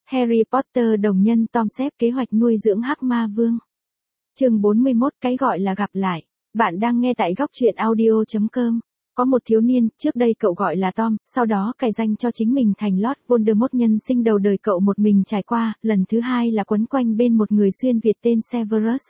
Harry Potter đồng nhân Tom xếp kế hoạch nuôi dưỡng Hắc Ma Vương. Chương 41, cái gọi là gặp lại. Bạn đang nghe tại góc truyện audio.com. Có một thiếu niên, trước đây cậu gọi là Tom, sau đó cài danh cho chính mình thành Lord Voldemort. Nhân sinh đầu đời cậu một mình trải qua, lần thứ hai là quấn quanh bên một người xuyên Việt tên Severus.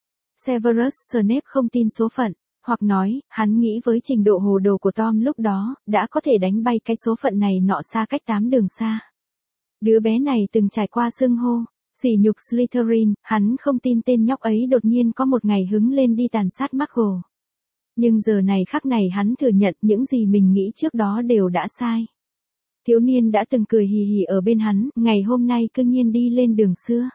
Severus Snape không tin số phận, hoặc nói, hắn nghĩ với trình độ hồ đồ của Tom lúc đó, đã có thể đánh bay cái số phận này nọ xa cách 8 đường xa. Đứa bé này từng trải qua xưng hô, sỉ nhục Slytherin, hắn không tin tên nhóc ấy đột nhiên có một ngày hứng lên đi tàn sát Muggle. Nhưng giờ này khắc này hắn thừa nhận những gì mình nghĩ trước đó đều đã sai. Thiếu niên đã từng cười hì hì ở bên hắn, ngày hôm nay cư nhiên đi lên đường xưa.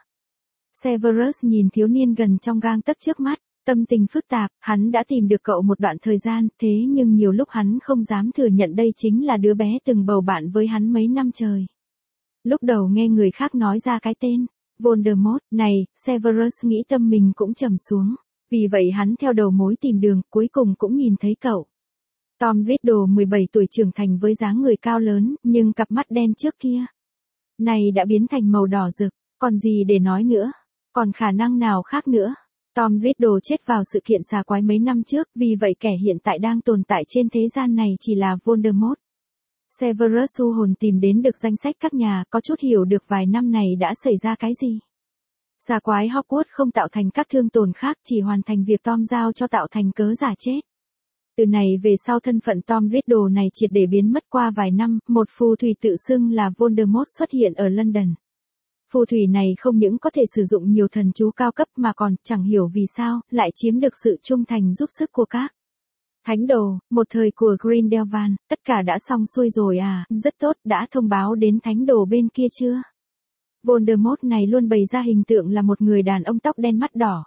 Severus nhìn thiếu niên gần trong gang tấc trước mắt, tâm tình phức tạp, hắn đã tìm được cậu một đoạn thời gian, thế nhưng nhiều lúc hắn không dám thừa nhận đây chính là đứa bé từng bầu bạn với hắn mấy năm trời. Lúc đầu nghe người khác nói ra cái tên Voldemort này, Severus nghĩ tâm mình cũng trầm xuống. Vì vậy hắn theo đầu mối tìm đường, cuối cùng cũng nhìn thấy cậu. Tom Riddle 17 tuổi trưởng thành với dáng người cao lớn, nhưng cặp mắt đen trước kia này đã biến thành màu đỏ rực, còn gì để nói nữa, còn khả năng nào khác nữa. Tom Riddle chết vào sự kiện xà quái mấy năm trước, vì vậy kẻ hiện tại đang tồn tại trên thế gian này chỉ là Voldemort. Severus u hồn tìm đến được danh sách các nhà, có chút hiểu được vài năm này đã xảy ra cái gì. Xà quái Hogwarts không tạo thành các thương tổn khác, chỉ hoàn thành việc Tom giao cho tạo thành cớ giả chết. Từ này về sau thân phận Tom Riddle này triệt để biến mất. Qua vài năm, một phù thủy tự xưng là Voldemort xuất hiện ở London. Phù thủy này không những có thể sử dụng nhiều thần chú cao cấp mà còn, chẳng hiểu vì sao, lại chiếm được sự trung thành giúp sức của các thánh đồ, một thời của Grindelwald. Tất cả đã xong xuôi rồi à, rất tốt, đã thông báo đến thánh đồ bên kia chưa? Voldemort này luôn bày ra hình tượng là một người đàn ông tóc đen mắt đỏ.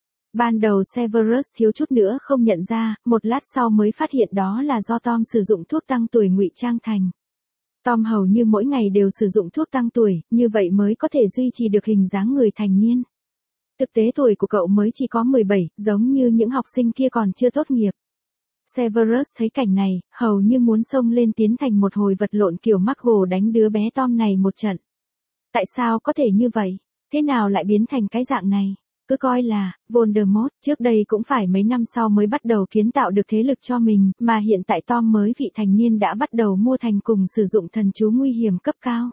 Ban đầu Severus thiếu chút nữa không nhận ra, một lát sau mới phát hiện đó là do Tom sử dụng thuốc tăng tuổi ngụy trang thành. Tom hầu như mỗi ngày đều sử dụng thuốc tăng tuổi, như vậy mới có thể duy trì được hình dáng người thành niên. Thực tế tuổi của cậu mới chỉ có 17, giống như những học sinh kia còn chưa tốt nghiệp. Severus thấy cảnh này, hầu như muốn xông lên tiến thành một hồi vật lộn kiểu Muggle đánh đứa bé Tom này một trận. Tại sao có thể như vậy? Thế nào lại biến thành cái dạng này? Cứ coi là, Voldemort, trước đây cũng phải mấy năm sau mới bắt đầu kiến tạo được thế lực cho mình, mà hiện tại Tom mới vị thành niên đã bắt đầu mua thành cùng sử dụng thần chú nguy hiểm cấp cao.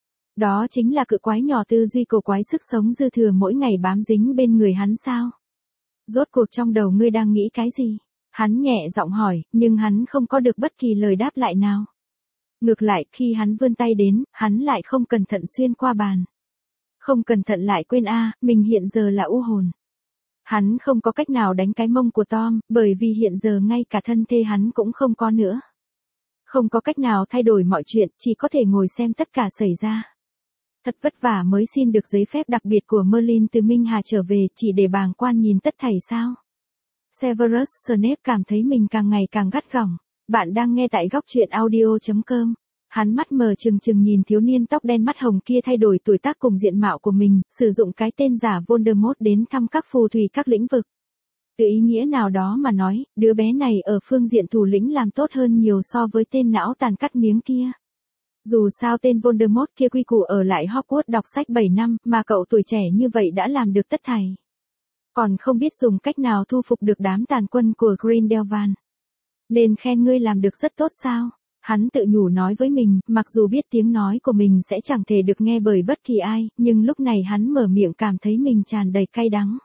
Đó chính là cự quái nhỏ tư duy cổ quái sức sống dư thừa mỗi ngày bám dính bên người hắn sao? Rốt cuộc trong đầu ngươi đang nghĩ cái gì? Hắn nhẹ giọng hỏi, nhưng hắn không có được bất kỳ lời đáp lại nào. Ngược lại, khi hắn vươn tay đến, hắn lại không cẩn thận xuyên qua bàn. Không cẩn thận lại quên mình hiện giờ là u hồn. Hắn không có cách nào đánh cái mông của Tom, bởi vì hiện giờ ngay cả thân thể hắn cũng không có nữa. Không có cách nào thay đổi mọi chuyện, chỉ có thể ngồi xem tất cả xảy ra. Thật vất vả mới xin được giấy phép đặc biệt của Merlin từ Minh Hà trở về, chỉ để bàng quan nhìn tất thảy sao? Severus Snape cảm thấy mình càng ngày càng gắt gỏng. Bạn đang nghe tại góc truyện audio.com. Hắn mắt mờ trừng trừng nhìn thiếu niên tóc đen mắt hồng kia thay đổi tuổi tác cùng diện mạo của mình, sử dụng cái tên giả Voldemort đến thăm các phù thủy các lĩnh vực. Từ ý nghĩa nào đó mà nói, đứa bé này ở phương diện thủ lĩnh làm tốt hơn nhiều so với tên não tàn cắt miếng kia. Dù sao tên Voldemort kia quy củ ở lại Hogwarts đọc sách 7 năm, mà cậu tuổi trẻ như vậy đã làm được tất thảy. Còn không biết dùng cách nào thu phục được đám tàn quân của Grindelwald. Nên khen ngươi làm được rất tốt sao? Hắn tự nhủ nói với mình, mặc dù biết tiếng nói của mình sẽ chẳng thể được nghe bởi bất kỳ ai, nhưng lúc này hắn mở miệng cảm thấy mình tràn đầy cay đắng.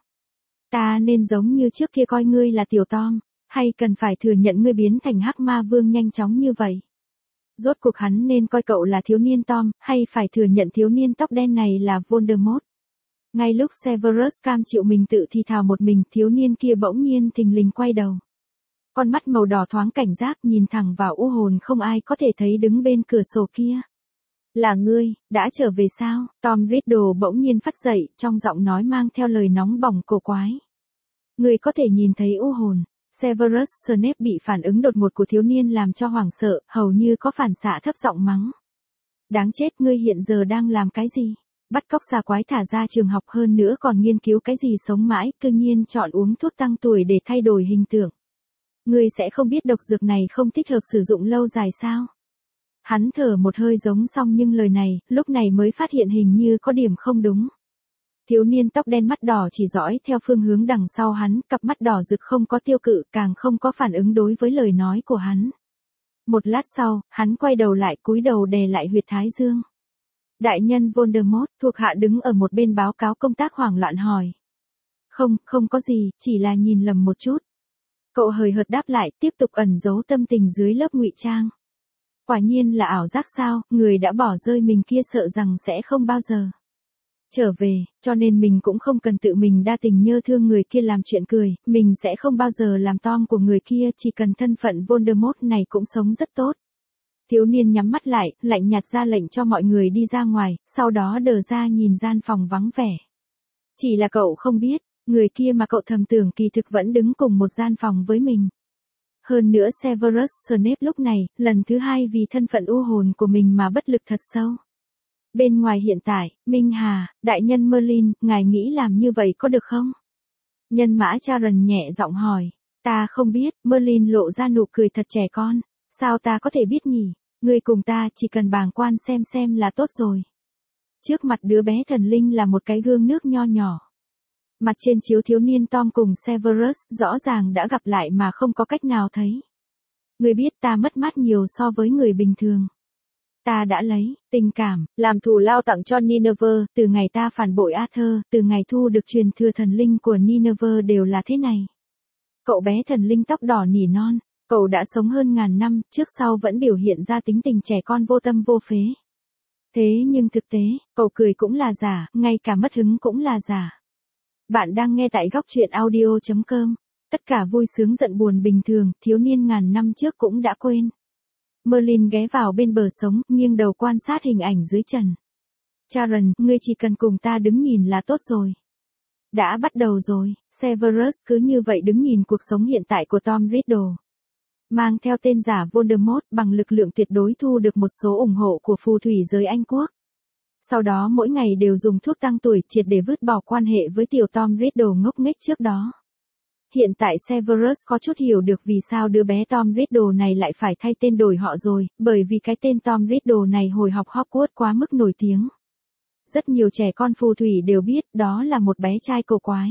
Ta nên giống như trước kia coi ngươi là tiểu Tom, hay cần phải thừa nhận ngươi biến thành Hắc Ma Vương nhanh chóng như vậy? Rốt cuộc hắn nên coi cậu là thiếu niên Tom, hay phải thừa nhận thiếu niên tóc đen này là Voldemort? Ngay lúc Severus cam chịu mình tự thì thào một mình, thiếu niên kia bỗng nhiên thình lình quay đầu. Con mắt màu đỏ thoáng cảnh giác nhìn thẳng vào u hồn không ai có thể thấy đứng bên cửa sổ kia. Là ngươi, đã trở về sao? Tom Riddle bỗng nhiên phát dậy, trong giọng nói mang theo lời nóng bỏng cổ quái. Ngươi có thể nhìn thấy u hồn. Severus Snape bị phản ứng đột ngột của thiếu niên làm cho hoảng sợ, hầu như có phản xạ thấp giọng mắng. Đáng chết, ngươi hiện giờ đang làm cái gì? Bắt cóc xà quái thả ra trường học, hơn nữa còn nghiên cứu cái gì sống mãi, cư nhiên chọn uống thuốc tăng tuổi để thay đổi hình tượng. Ngươi sẽ không biết độc dược này không thích hợp sử dụng lâu dài sao? Hắn thở một hơi giống xong nhưng lời này, lúc này mới phát hiện hình như có điểm không đúng. Thiếu niên tóc đen mắt đỏ chỉ dõi theo phương hướng đằng sau hắn, cặp mắt đỏ rực không có tiêu cự, càng không có phản ứng đối với lời nói của hắn. Một lát sau, hắn quay đầu lại cúi đầu đè lại huyệt thái dương. Đại nhân Voldemort, thuộc hạ đứng ở một bên báo cáo công tác hoảng loạn hỏi. Không có gì, chỉ là nhìn lầm một chút. Cậu hời hợt đáp lại, tiếp tục ẩn giấu tâm tình dưới lớp ngụy trang. Quả nhiên là ảo giác sao, người đã bỏ rơi mình kia sợ rằng sẽ không bao giờ trở về, cho nên mình cũng không cần tự mình đa tình nhớ thương người kia làm chuyện cười, mình sẽ không bao giờ làm Tom của người kia, chỉ cần thân phận Voldemort này cũng sống rất tốt. Thiếu niên nhắm mắt lại, lạnh nhạt ra lệnh cho mọi người đi ra ngoài, sau đó đờ ra nhìn gian phòng vắng vẻ. Chỉ là cậu không biết, người kia mà cậu thầm tưởng kỳ thực vẫn đứng cùng một gian phòng với mình. Hơn nữa Severus Snape lúc này, lần thứ hai vì thân phận u hồn của mình mà bất lực thật sâu. Bên ngoài hiện tại, Minh Hà, đại nhân Merlin, ngài nghĩ làm như vậy có được không? Nhân mã Charon nhẹ giọng hỏi. Ta không biết, Merlin lộ ra nụ cười thật trẻ con. Sao ta có thể biết nhỉ? Ngươi cùng ta chỉ cần bàng quan xem là tốt rồi. Trước mặt đứa bé thần linh là một cái gương nước nho nhỏ. Mặt trên chiếu thiếu niên Tom cùng Severus rõ ràng đã gặp lại mà không có cách nào thấy. Ngươi biết ta mất mát nhiều so với người bình thường. Ta đã lấy tình cảm, làm thù lao tặng cho Nineveh, từ ngày ta phản bội Arthur, từ ngày thu được truyền thừa thần linh của Nineveh đều là thế này. Cậu bé thần linh tóc đỏ nỉ non, cậu đã sống hơn ngàn năm, trước sau vẫn biểu hiện ra tính tình trẻ con vô tâm vô phế. Thế nhưng thực tế, cậu cười cũng là giả, ngay cả mất hứng cũng là giả. Bạn đang nghe tại góc truyện audio.com. Tất cả vui sướng giận buồn bình thường, thiếu niên ngàn năm trước cũng đã quên. Merlin ghé vào bên bờ sống, nghiêng đầu quan sát hình ảnh dưới trần. Charon, ngươi chỉ cần cùng ta đứng nhìn là tốt rồi. Đã bắt đầu rồi, Severus cứ như vậy đứng nhìn cuộc sống hiện tại của Tom Riddle. Mang theo tên giả Voldemort bằng lực lượng tuyệt đối thu được một số ủng hộ của phù thủy giới Anh Quốc. Sau đó mỗi ngày đều dùng thuốc tăng tuổi triệt để vứt bỏ quan hệ với tiểu Tom Riddle ngốc nghếch trước đó. Hiện tại Severus có chút hiểu được vì sao đứa bé Tom Riddle này lại phải thay tên đổi họ rồi, bởi vì cái tên Tom Riddle này hồi học Hogwarts quá mức nổi tiếng. Rất nhiều trẻ con phù thủy đều biết đó là một bé trai cổ quái.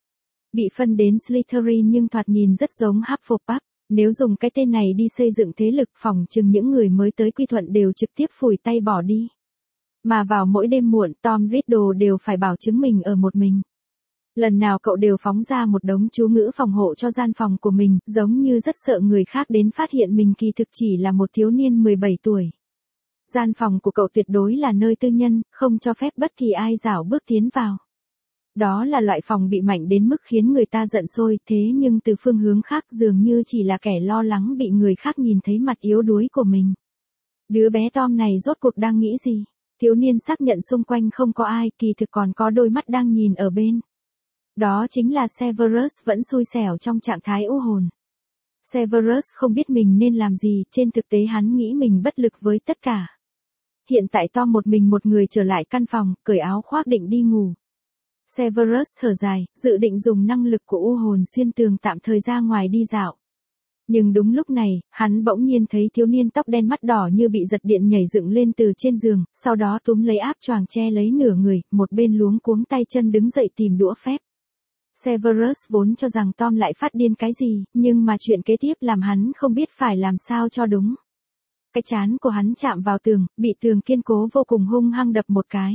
Bị phân đến Slytherin nhưng thoạt nhìn rất giống Hufflepuff. Nếu dùng cái tên này đi xây dựng thế lực phòng chừng những người mới tới quy thuận đều trực tiếp phủi tay bỏ đi. Mà vào mỗi đêm muộn Tom Riddle đều phải bảo chứng mình ở một mình. Lần nào cậu đều phóng ra một đống chú ngữ phòng hộ cho gian phòng của mình, giống như rất sợ người khác đến phát hiện mình kỳ thực chỉ là một thiếu niên 17 tuổi. Gian phòng của cậu tuyệt đối là nơi tư nhân, không cho phép bất kỳ ai rảo bước tiến vào. Đó là loại phòng bị mạnh đến mức khiến người ta giận sôi, thế nhưng từ phương hướng khác dường như chỉ là kẻ lo lắng bị người khác nhìn thấy mặt yếu đuối của mình. Đứa bé Tom này rốt cuộc đang nghĩ gì? Thiếu niên xác nhận xung quanh không có ai, kỳ thực còn có đôi mắt đang nhìn ở bên. Đó chính là Severus vẫn xui xẻo trong trạng thái u hồn. Severus không biết mình nên làm gì, trên thực tế hắn nghĩ mình bất lực với tất cả. Hiện tại Tom một mình một người trở lại căn phòng, cởi áo khoác định đi ngủ. Severus thở dài, dự định dùng năng lực của u hồn xuyên tường tạm thời ra ngoài đi dạo. Nhưng đúng lúc này, hắn bỗng nhiên thấy thiếu niên tóc đen mắt đỏ như bị giật điện nhảy dựng lên từ trên giường, sau đó túm lấy áp choàng che lấy nửa người, một bên luống cuống tay chân đứng dậy tìm đũa phép. Severus vốn cho rằng Tom lại phát điên cái gì, nhưng mà chuyện kế tiếp làm hắn không biết phải làm sao cho đúng. Cái trán của hắn chạm vào tường, bị tường kiên cố vô cùng hung hăng đập một cái.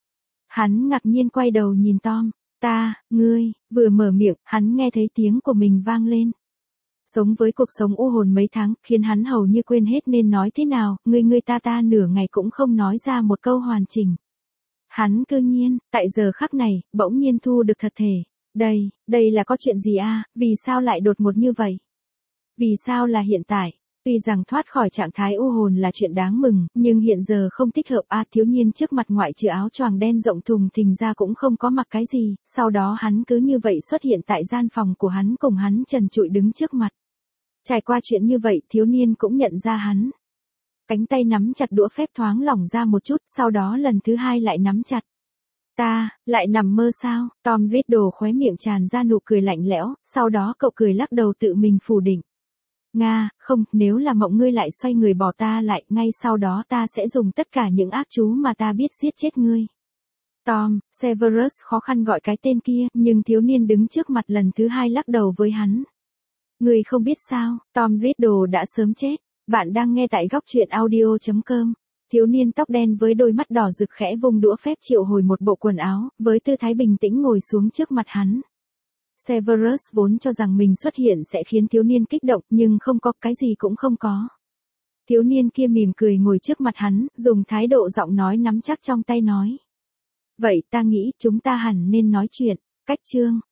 Hắn ngạc nhiên quay đầu nhìn Tom. Ngươi, vừa mở miệng, hắn nghe thấy tiếng của mình vang lên. Sống với cuộc sống u hồn mấy tháng, khiến hắn hầu như quên hết nên nói thế nào, ngươi ta nửa ngày cũng không nói ra một câu hoàn chỉnh. Hắn cư nhiên, tại giờ khắc này, bỗng nhiên thu được thật thể. Đây là có chuyện gì à, vì sao lại đột ngột như vậy? Vì sao là hiện tại? Tuy rằng thoát khỏi trạng thái u hồn là chuyện đáng mừng, nhưng hiện giờ không thích hợp thiếu niên trước mặt ngoại trừ áo choàng đen rộng thùng thình ra cũng không có mặc cái gì, sau đó hắn cứ như vậy xuất hiện tại gian phòng của hắn cùng hắn trần trụi đứng trước mặt. Trải qua chuyện như vậy thiếu niên cũng nhận ra hắn. Cánh tay nắm chặt đũa phép thoáng lỏng ra một chút, sau đó lần thứ hai lại nắm chặt. Ta, lại nằm mơ sao? Tom Riddle khóe miệng tràn ra nụ cười lạnh lẽo, sau đó cậu cười lắc đầu tự mình phủ định. Nga, không, nếu là mộng ngươi lại xoay người bỏ ta lại, ngay sau đó ta sẽ dùng tất cả những ác chú mà ta biết giết chết ngươi. Tom, Severus khó khăn gọi cái tên kia, nhưng thiếu niên đứng trước mặt lần thứ hai lắc đầu với hắn. Ngươi không biết sao, Tom Riddle đã sớm chết. Bạn đang nghe tại góc truyện audio.com. Thiếu niên tóc đen với đôi mắt đỏ rực khẽ vung đũa phép triệu hồi một bộ quần áo, với tư thái bình tĩnh ngồi xuống trước mặt hắn. Severus vốn cho rằng mình xuất hiện sẽ khiến thiếu niên kích động, nhưng không có, cái gì cũng không có. Thiếu niên kia mỉm cười ngồi trước mặt hắn, dùng thái độ giọng nói nắm chắc trong tay nói. Vậy ta nghĩ chúng ta hẳn nên nói chuyện. Cách chương.